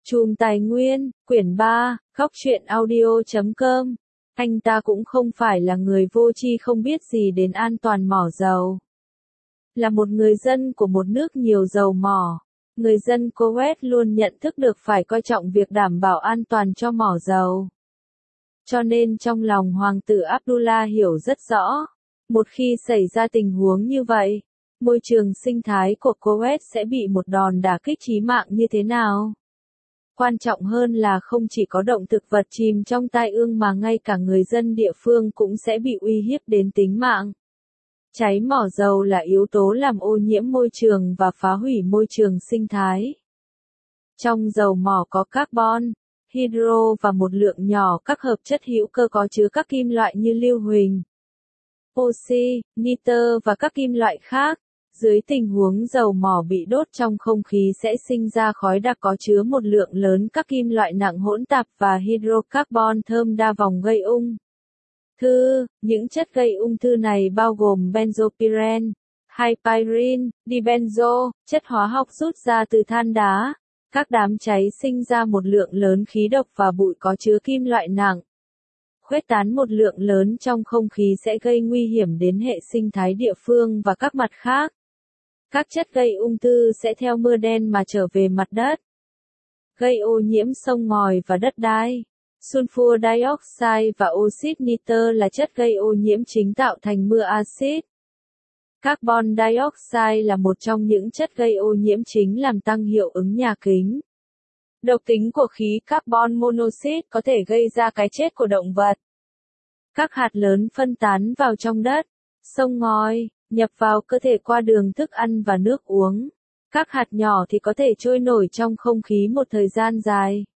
Chùm Tài Nguyên, quyển 3, Góc truyện audio.com. Anh ta cũng không phải là người vô tri không biết gì đến an toàn mỏ dầu. Là một người dân của một nước nhiều dầu mỏ, người dân Kuwait luôn nhận thức được phải coi trọng việc đảm bảo an toàn cho mỏ dầu. Cho nên trong lòng Hoàng tử Abdullah hiểu rất rõ, một khi xảy ra tình huống như vậy, môi trường sinh thái của Kuwait sẽ bị một đòn đả kích chí mạng như thế nào. Quan trọng hơn là không chỉ có động thực vật chìm trong tai ương mà ngay cả người dân địa phương cũng sẽ bị uy hiếp đến tính mạng. Cháy mỏ dầu là yếu tố làm ô nhiễm môi trường và phá hủy môi trường sinh thái. Trong dầu mỏ có carbon, hydro và một lượng nhỏ các hợp chất hữu cơ có chứa các kim loại như lưu huỳnh, oxy, nitơ và các kim loại khác. Dưới tình huống dầu mỏ bị đốt trong không khí sẽ sinh ra khói đặc có chứa một lượng lớn các kim loại nặng hỗn tạp và hydrocarbon thơm đa vòng gây ung thư. Những chất gây ung thư này bao gồm benzopyrene, hypyrin, dibenzo, chất hóa học rút ra từ than đá. Các đám cháy sinh ra một lượng lớn khí độc và bụi có chứa kim loại nặng. Khuếch tán một lượng lớn trong không khí sẽ gây nguy hiểm đến hệ sinh thái địa phương và các mặt khác. Các chất gây ung thư sẽ theo mưa đen mà trở về mặt đất, gây ô nhiễm sông ngòi và đất đai. Sulfur dioxide và oxit nitơ là chất gây ô nhiễm chính tạo thành mưa axit. Carbon dioxide là một trong những chất gây ô nhiễm chính làm tăng hiệu ứng nhà kính. Độc tính của khí carbon monoxide có thể gây ra cái chết của động vật. Các hạt lớn phân tán vào trong đất, sông ngòi, nhập vào cơ thể qua đường thức ăn và nước uống. Các hạt nhỏ thì có thể trôi nổi trong không khí một thời gian dài.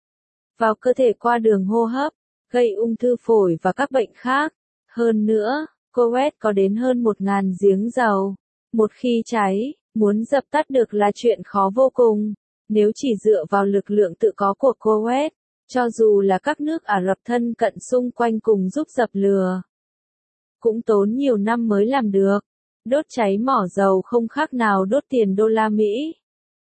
Vào cơ thể qua đường hô hấp, gây ung thư phổi và các bệnh khác. Hơn nữa, Kuwait có đến hơn 1.000 giếng dầu. Một khi cháy, muốn dập tắt được là chuyện khó vô cùng. Nếu chỉ dựa vào lực lượng tự có của Kuwait, cho dù là các nước Ả Rập thân cận xung quanh cùng giúp dập lửa, cũng tốn nhiều năm mới làm được. Đốt cháy mỏ dầu không khác nào đốt tiền đô la Mỹ.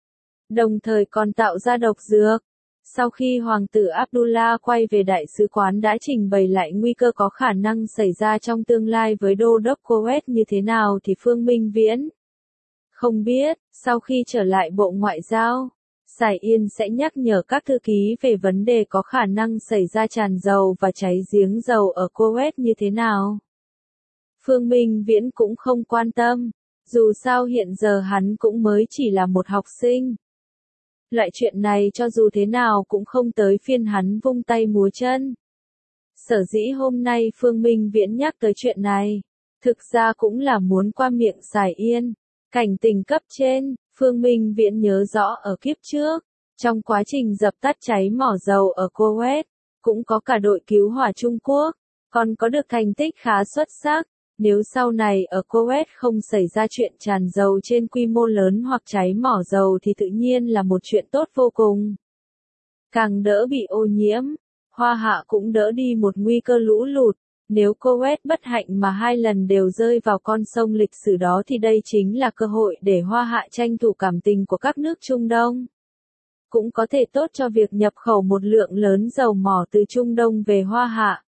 Đồng thời còn tạo ra độc dược. Sau khi Hoàng tử Abdullah quay về đại sứ quán đã trình bày lại nguy cơ có khả năng xảy ra trong tương lai với đô đốc Kuwait như thế nào thì Phương Minh Viễn không biết. Sau khi trở lại Bộ Ngoại giao, Sài Yên sẽ nhắc nhở các thư ký về vấn đề có khả năng xảy ra tràn dầu và cháy giếng dầu ở Kuwait như thế nào. Phương Minh Viễn cũng không quan tâm, dù sao hiện giờ hắn cũng mới chỉ là một học sinh. Loại chuyện này cho dù thế nào cũng không tới phiên hắn vung tay múa chân. Sở dĩ hôm nay Phương Minh Viễn nhắc tới chuyện này, thực ra cũng là muốn qua miệng Sài Yên. Cảnh tình cấp trên, Phương Minh Viễn nhớ rõ ở kiếp trước, trong quá trình dập tắt cháy mỏ dầu ở Kuwait, cũng có cả đội cứu hỏa Trung Quốc, còn có được thành tích khá xuất sắc. Nếu sau này ở Kuwait không xảy ra chuyện tràn dầu trên quy mô lớn hoặc cháy mỏ dầu thì tự nhiên là một chuyện tốt vô cùng. Càng đỡ bị ô nhiễm, Hoa Hạ cũng đỡ đi một nguy cơ lũ lụt. Nếu Kuwait bất hạnh mà 2 lần đều rơi vào con sông lịch sử đó thì đây chính là cơ hội để Hoa Hạ tranh thủ cảm tình của các nước Trung Đông. Cũng có thể tốt cho việc nhập khẩu một lượng lớn dầu mỏ từ Trung Đông về Hoa Hạ.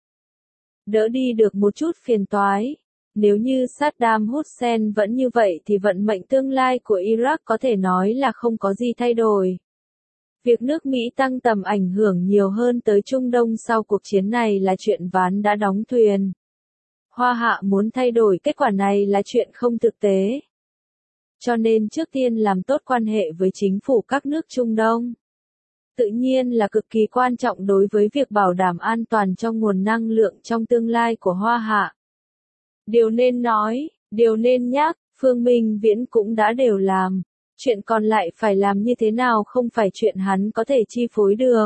Đỡ đi được một chút phiền toái. Nếu như Saddam Hussein vẫn như vậy thì vận mệnh tương lai của Iraq có thể nói là không có gì thay đổi. Việc nước Mỹ tăng tầm ảnh hưởng nhiều hơn tới Trung Đông sau cuộc chiến này là chuyện ván đã đóng thuyền. Hoa Hạ muốn thay đổi kết quả này là chuyện không thực tế. Cho nên trước tiên làm tốt quan hệ với chính phủ các nước Trung Đông. Tự nhiên là cực kỳ quan trọng đối với việc bảo đảm an toàn cho nguồn năng lượng trong tương lai của Hoa Hạ. Điều nên nói, điều nên nhắc, Phương Minh Viễn cũng đã đều làm. Chuyện còn lại phải làm như thế nào không phải chuyện hắn có thể chi phối được.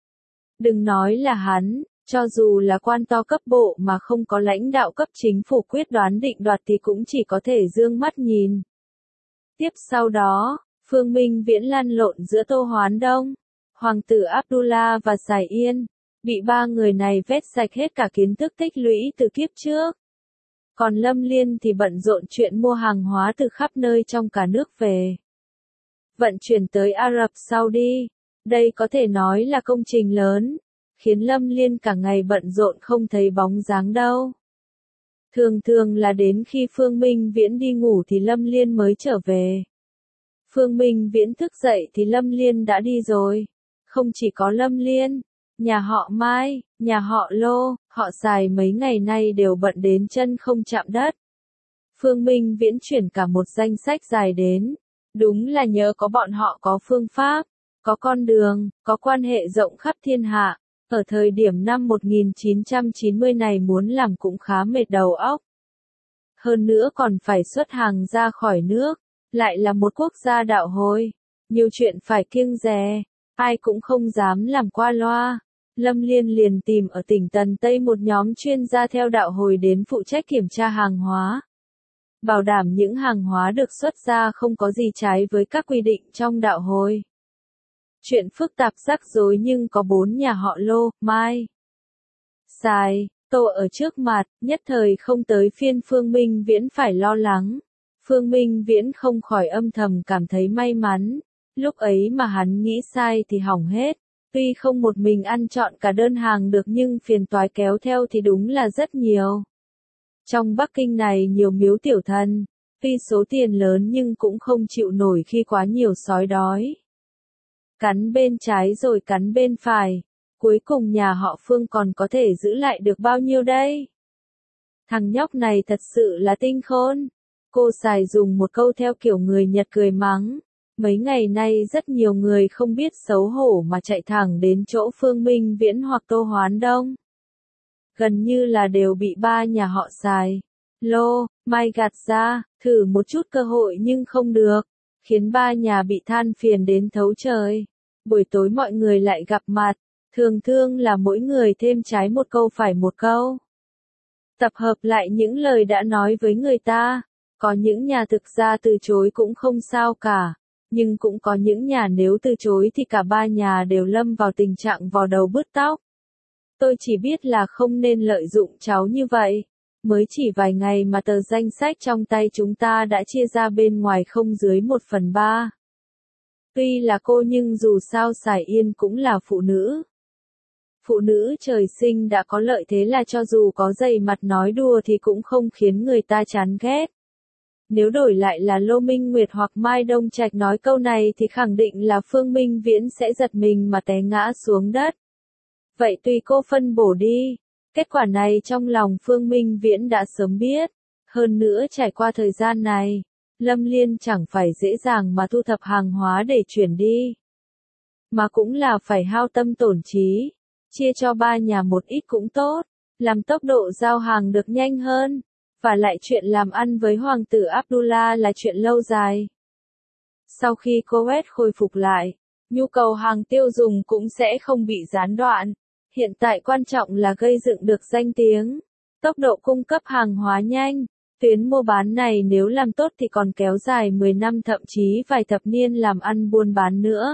Đừng nói là hắn, cho dù là quan to cấp bộ mà không có lãnh đạo cấp chính phủ quyết đoán định đoạt thì cũng chỉ có thể dương mắt nhìn. Tiếp sau đó, Phương Minh Viễn lăn lộn giữa Tô Hoán Đông, Hoàng tử Abdullah và Sài Yên, bị 3 người này vét sạch hết cả kiến thức tích lũy từ kiếp trước. Còn Lâm Liên thì bận rộn chuyện mua hàng hóa từ khắp nơi trong cả nước về. Vận chuyển tới Ả Rập Saudi. Đây có thể nói là công trình lớn, khiến Lâm Liên cả ngày bận rộn không thấy bóng dáng đâu. Thường thường là đến khi Phương Minh Viễn đi ngủ thì Lâm Liên mới trở về. Phương Minh Viễn thức dậy thì Lâm Liên đã đi rồi. Không chỉ có Lâm Liên, nhà họ Mai, nhà họ Lô, họ Sài mấy ngày nay đều bận đến chân không chạm đất. Phương Minh Viễn chuyển cả một danh sách dài đến. Đúng là nhớ có bọn họ có phương pháp, có con đường, có quan hệ rộng khắp thiên hạ. Ở thời điểm năm 1990 này muốn làm cũng khá mệt đầu óc. Hơn nữa còn phải xuất hàng ra khỏi nước, lại là một quốc gia đạo hồi. Nhiều chuyện phải kiêng dè, ai cũng không dám làm qua loa. Lâm Liên liền tìm ở tỉnh Tần Tây một nhóm chuyên gia theo đạo hồi đến phụ trách kiểm tra hàng hóa. Bảo đảm những hàng hóa được xuất ra không có gì trái với các quy định trong đạo hồi. Chuyện phức tạp rắc rối nhưng có 4 nhà họ Lô, Mai, Sài, Tô ở trước mặt, nhất thời không tới phiên Phương Minh Viễn phải lo lắng. Phương Minh Viễn không khỏi âm thầm cảm thấy may mắn. Lúc ấy mà hắn nghĩ sai thì hỏng hết. Tuy không một mình ăn trọn cả đơn hàng được nhưng phiền toái kéo theo thì đúng là rất nhiều. Trong Bắc Kinh này nhiều miếu tiểu thần, tuy số tiền lớn nhưng cũng không chịu nổi khi quá nhiều sói đói. Cắn bên trái rồi cắn bên phải, cuối cùng nhà họ Phương còn có thể giữ lại được bao nhiêu đây? Thằng nhóc này thật sự là tinh khôn. Cô Sài dùng một câu theo kiểu người Nhật cười mắng. Mấy ngày nay rất nhiều người không biết xấu hổ mà chạy thẳng đến chỗ Phương Minh Viễn hoặc Tô Hoán Đông. Gần như là đều bị ba nhà họ Sài, Lô, Mai gạt ra, thử một chút cơ hội nhưng không được, khiến ba nhà bị than phiền đến thấu trời. Buổi tối mọi người lại gặp mặt, thường thường là mỗi người thêm trái một câu phải một câu. Tập hợp lại những lời đã nói với người ta, có những nhà thực ra từ chối cũng không sao cả, nhưng cũng có những nhà nếu từ chối thì cả ba nhà đều lâm vào tình trạng vò đầu bứt tóc. Tôi chỉ biết là không nên lợi dụng cháu như vậy. Mới chỉ vài ngày mà tờ danh sách trong tay chúng ta đã chia ra bên ngoài không dưới 1/3. Tuy là cô nhưng dù sao Sài Yên cũng là phụ nữ. Phụ nữ trời sinh đã có lợi thế là cho dù có dày mặt nói đùa thì cũng không khiến người ta chán ghét. Nếu đổi lại là Lô Minh Nguyệt hoặc Mai Đông Trạch nói câu này thì khẳng định là Phương Minh Viễn sẽ giật mình mà té ngã xuống đất. Vậy tùy cô phân bổ đi. Kết quả này trong lòng Phương Minh Viễn đã sớm biết. Hơn nữa trải qua thời gian này, Lâm Liên chẳng phải dễ dàng mà thu thập hàng hóa để chuyển đi. Mà cũng là phải hao tâm tổn trí. Chia cho ba nhà một ít cũng tốt. Làm tốc độ giao hàng được nhanh hơn. Và lại chuyện làm ăn với Hoàng tử Abdullah là chuyện lâu dài. Sau khi Kuwait khôi phục lại, nhu cầu hàng tiêu dùng cũng sẽ không bị gián đoạn. Hiện tại quan trọng là gây dựng được danh tiếng, tốc độ cung cấp hàng hóa nhanh. Tuyến mua bán này nếu làm tốt thì còn kéo dài 10 năm thậm chí vài thập niên làm ăn buôn bán nữa.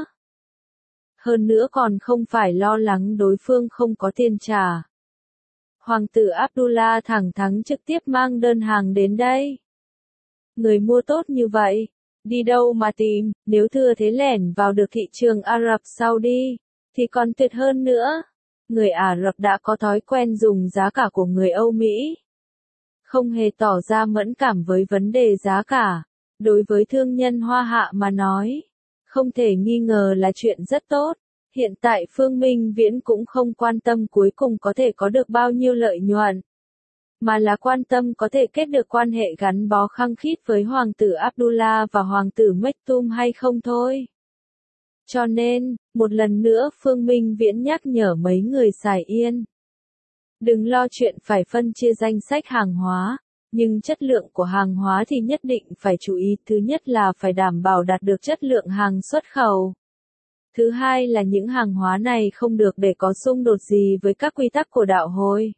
Hơn nữa còn không phải lo lắng đối phương không có tiền trả. Hoàng tử Abdullah thẳng thắn trực tiếp mang đơn hàng đến đây. Người mua tốt như vậy, đi đâu mà tìm, nếu thừa thế lẻn vào được thị trường Ả Rập Saudi, thì còn tuyệt hơn nữa. Người Ả Rập đã có thói quen dùng giá cả của người Âu Mỹ. Không hề tỏ ra mẫn cảm với vấn đề giá cả. Đối với thương nhân Hoa Hạ mà nói, không thể nghi ngờ là chuyện rất tốt. Hiện tại Phương Minh Viễn cũng không quan tâm cuối cùng có thể có được bao nhiêu lợi nhuận, mà là quan tâm có thể kết được quan hệ gắn bó khăng khít với Hoàng tử Abdullah và Hoàng tử Maktoum hay không thôi. Cho nên, một lần nữa Phương Minh Viễn nhắc nhở mấy người Sài Yên. Đừng lo chuyện phải phân chia danh sách hàng hóa, nhưng chất lượng của hàng hóa thì nhất định phải chú ý. Thứ nhất là phải đảm bảo đạt được chất lượng hàng xuất khẩu. Thứ hai là những hàng hóa này không được để có xung đột gì với các quy tắc của đạo hồi.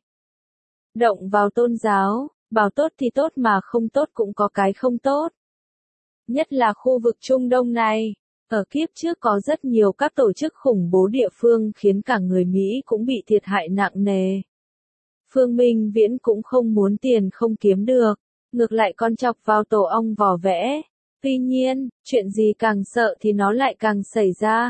Động vào tôn giáo, bảo tốt thì tốt mà không tốt cũng có cái không tốt. Nhất là khu vực Trung Đông này, ở kiếp trước có rất nhiều các tổ chức khủng bố địa phương khiến cả người Mỹ cũng bị thiệt hại nặng nề. Phương Minh Viễn cũng không muốn tiền không kiếm được, ngược lại con chọc vào tổ ong vò vẽ. Tuy nhiên, chuyện gì càng sợ thì nó lại càng xảy ra.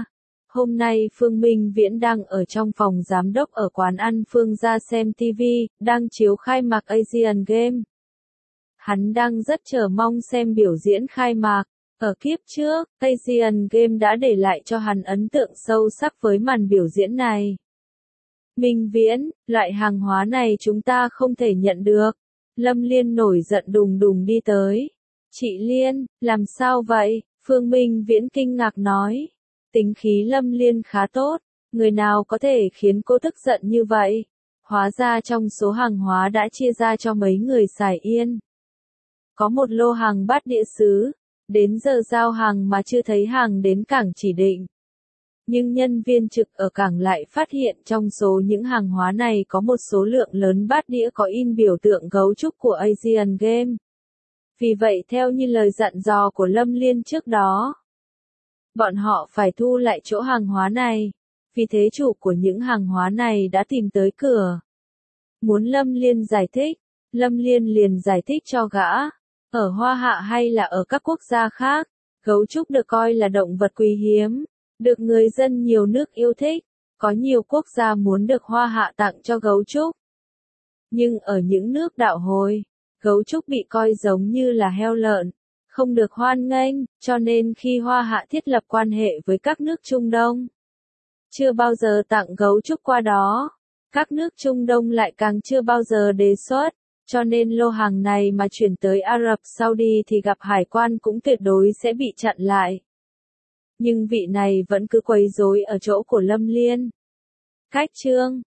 Hôm nay Phương Minh Viễn đang ở trong phòng giám đốc ở quán ăn Phương ra xem TV, đang chiếu khai mạc Asian Games. Hắn đang rất chờ mong xem biểu diễn khai mạc. Ở kiếp trước, Asian Games đã để lại cho hắn ấn tượng sâu sắc với màn biểu diễn này. Minh Viễn, loại hàng hóa này chúng ta không thể nhận được. Lâm Liên nổi giận đùng đùng đi tới. Chị Liên, làm sao vậy? Phương Minh Viễn kinh ngạc nói. Tính khí Lâm Liên khá tốt, người nào có thể khiến cô tức giận như vậy? Hóa ra trong số hàng hóa đã chia ra cho mấy người xài yên. Có một lô hàng bát đĩa sứ, đến giờ giao hàng mà chưa thấy hàng đến cảng chỉ định. Nhưng nhân viên trực ở cảng lại phát hiện trong số những hàng hóa này có một số lượng lớn bát đĩa có in biểu tượng gấu trúc của Asian Games. Vì vậy theo như lời dặn dò của Lâm Liên trước đó, bọn họ phải thu lại chỗ hàng hóa này. Vì thế chủ của những hàng hóa này đã tìm tới cửa. Muốn Lâm Liên giải thích, Lâm Liên liền giải thích cho gã. Ở Hoa Hạ hay là ở các quốc gia khác, gấu trúc được coi là động vật quý hiếm, được người dân nhiều nước yêu thích. Có nhiều quốc gia muốn được Hoa Hạ tặng cho gấu trúc. Nhưng ở những nước đạo hồi, gấu trúc bị coi giống như là heo lợn, không được hoan nghênh, cho nên khi Hoa Hạ thiết lập quan hệ với các nước Trung Đông, chưa bao giờ tặng gấu trúc qua đó. Các nước Trung Đông lại càng chưa bao giờ đề xuất, cho nên lô hàng này mà chuyển tới Ả Rập Saudi thì gặp hải quan cũng tuyệt đối sẽ bị chặn lại. Nhưng vị này vẫn cứ quấy rối ở chỗ của Lâm Liên. Cách chương